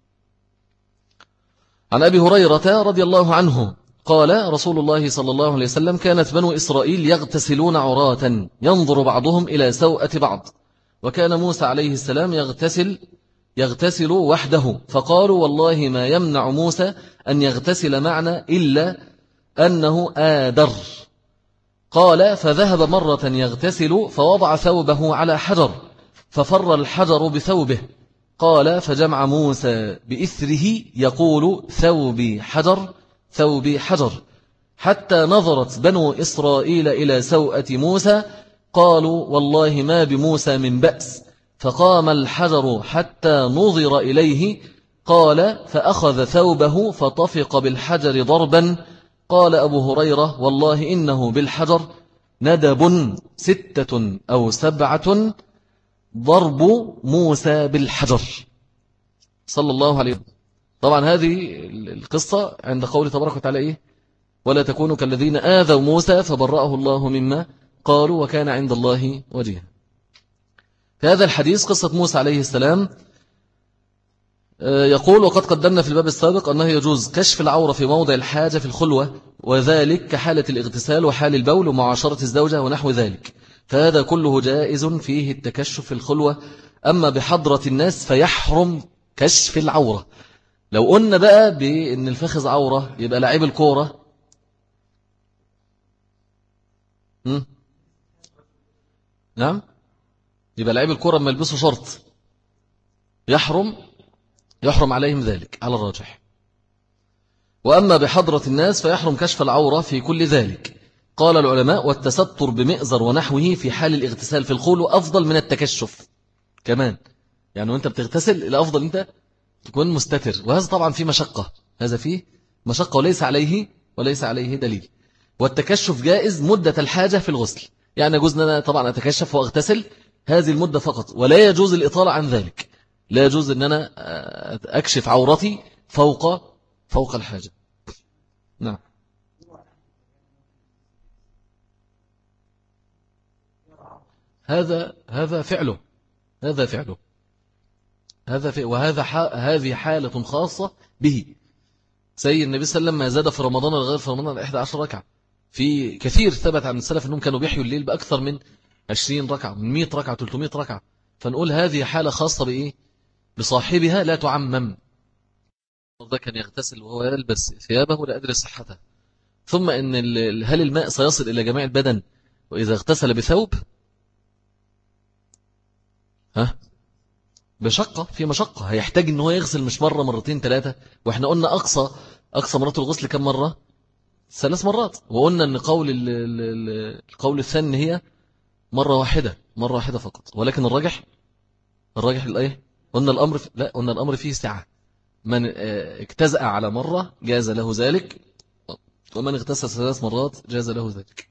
عن أبي هريرة رضي الله عنه قال رسول الله صلى الله عليه وسلم كانت بنو إسرائيل يغتسلون عراة ينظر بعضهم إلى سوءة بعض، وكان موسى عليه السلام يغتسل يغتسل وحده، فقالوا والله ما يمنع موسى أن يغتسل معنا إلا أنه آدر. قال فذهب مرة يغتسل فوضع ثوبه على حجر ففر الحجر بثوبه. قال فجمع موسى بإثره يقول ثوبي حجر ثوبي حجر، حتى نظرت بنو إسرائيل إلى سوءة موسى قالوا والله ما بموسى من بأس، فقام الحجر حتى نظر إليه. قال فأخذ ثوبه فطفق بالحجر ضربا. قال أبو هريرة والله إنه بالحجر ندب ستة أو سبعة ضرب موسى بالحجر صلى الله عليه وسلم. طبعا هذه القصة عند قول تبارك وتعالى إيه؟ ولا تكونوا كالذين آذوا موسى فبرأه الله مما قالوا وكان عند الله وجيها. في هذا الحديث قصة موسى عليه السلام يقول وقد قدمنا في الباب السابق أنه يجوز كشف العورة في موضع الحاجة في الخلوة، وذلك كحالة الاغتسال وحال البول ومعاشرة الزوجة ونحو ذلك، فهذا كله جائز فيه التكشف في الخلوة. أما بحضرة الناس فيحرم كشف العورة. لو قلنا بقى بأن الفخذ عورة يبقى لاعب الكورة، نعم، يبقى لاعب الكورة ما يلبسوا شرط يحرم يحرم عليهم ذلك على الراجح. وأما بحضرة الناس فيحرم كشف العورة في كل ذلك. قال العلماء والتستر بمئزر ونحوه في حال الاغتسال في الخلو أفضل من التكشف كمان، يعني وانت بتغتسل الأفضل انت تكون مستتر، وهذا طبعا فيه مشقة، هذا فيه مشقة وليس عليه وليس عليه دليل. والتكشف جائز مدة الحاجة في الغسل، يعني يجوز أن أنا طبعا أتكشف وأغتسل هذه المدة فقط، ولا يجوز الإطالة عن ذلك، لا يجوز أن أنا أكشف عورتي فوق فوق الحاجة. نعم. هذا هذا فعله هذا فعله هذا في وهذا هذه حالة خاصة به. سيد النبي صلى الله عليه وسلم ما زاد في رمضان الغير في رمضان إحدى عشر ركعة. في كثير ثبت عن السلف أنهم كانوا بيحيوا الليل بأكثر من عشرين ركعة، من مئة ركعة، ثلاثمئة ركعة. فنقول هذه حالة خاصة بإيه؟ بصاحبها، لا تعمم. ده كان يغتسل وهو يلبس ثيابه لأجل صحته. ثم إن هل الماء سيصل إلى جميع البدن وإذا اغتسل بثوب؟ ها؟ بشقة، في مشقة، هيحتاج إن هو يغسل مش مرة مرتين ثلاثة. وإحنا قلنا أقصى أقصى مرات الغسل كم مرة؟ ثلاث مرات. وقلنا أن قول القول الثاني هي مرة واحدة مرة واحدة فقط. ولكن الراجح الراجح الآية قلنا الأمر في... لا قلنا الأمر فيه سعة. من اجتزأ على مرة جاز له ذلك، ومن اغتسل ثلاث مرات جاز له ذلك.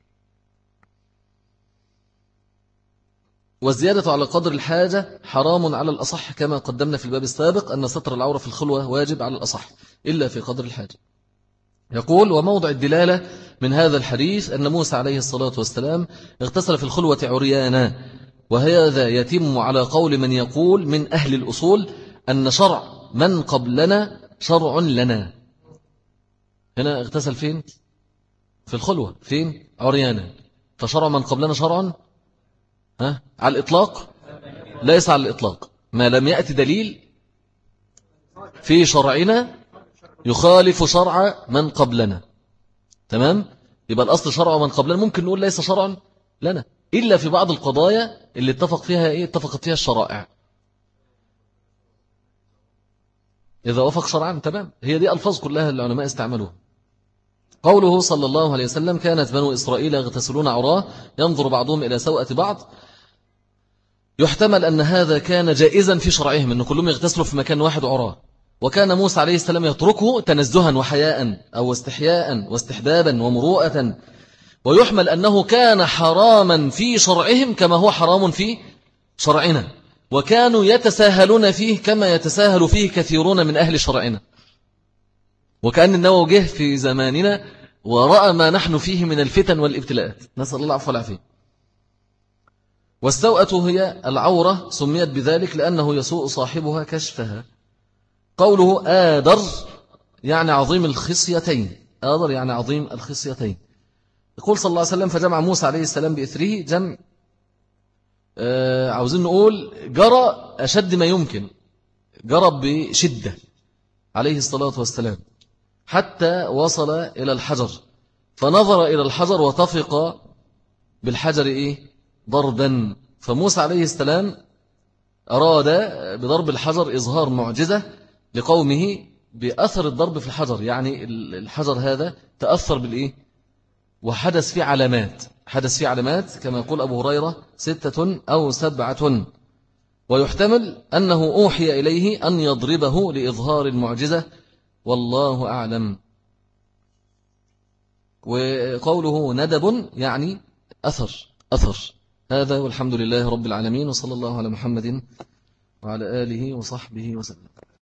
والزيادة على قدر الحاجة حرام على الأصح، كما قدمنا في الباب السابق أن ستر العورة في الخلوة واجب على الأصح إلا في قدر الحاجة. يقول وموضع الدلالة من هذا الحديث أن موسى عليه الصلاة والسلام اغتسل في الخلوة عريانا، وهذا يتم على قول من يقول من أهل الأصول أن شرع من قبلنا شرع لنا. هنا اغتسل فين؟ في الخلوة، فين؟ عريانا. فشرع من قبلنا شرع ها؟ على الإطلاق؟ ليس على الإطلاق، ما لم يأتي دليل في شرعنا يخالف شرع من قبلنا. تمام؟ يبقى الأصل شرع من قبلنا، ممكن نقول ليس شرعا لنا إلا في بعض القضايا اللي اتفق فيها إيه؟ اتفقت فيها الشرائع. إذا وافق شرعا تمام. هي دي ألفاظ كلها العلماء استعملوها. قوله صلى الله عليه وسلم كانت بنو إسرائيل يغتسلون عراه ينظر بعضهم إلى سوءة بعض، يحتمل أن هذا كان جائزا في شرعهم، أن كلهم يغتسلوا في مكان واحد عراه، وكان موسى عليه السلام يتركه تنزها وحياء أو استحياء واستحبابا ومروءة. ويحمل أنه كان حراما في شرعهم كما هو حرام في شرعنا، وكانوا يتساهلون فيه كما يتساهل فيه كثيرون من أهل شرعنا. وكأن النووي جه في زماننا ورأى ما نحن فيه من الفتن والابتلاءات، نسأل الله العفو والعافية. والسوءة هي العورة، سميت بذلك لأنه يسوء صاحبها كشفها. قوله آدر يعني عظيم الخصيتين، آدر يعني عظيم الخصيتين. يقول صلى الله عليه وسلم فجمع موسى عليه السلام بإثره جمع، آه عاوزين نقول جرى أشد ما يمكن، جرى بشدة عليه الصلاة والسلام حتى وصل إلى الحجر، فنظر إلى الحجر وتفق بالحجر إيه؟ ضربا. فموسى عليه السلام أراد بضرب الحجر إظهار معجزة لقومه بأثر الضرب في الحجر، يعني الحجر هذا تأثر بالإيه؟ وحدث فيه علامات، حدث فيه علامات كما يقول أبو هريرة ستة أو سبعة. ويحتمل أنه أوحي إليه أن يضربه لإظهار المعجزة، والله أعلم. وقوله ندب يعني أثر أثر هذا. والحمد لله رب العالمين، وصلى الله على محمد وعلى آله وصحبه وسلم.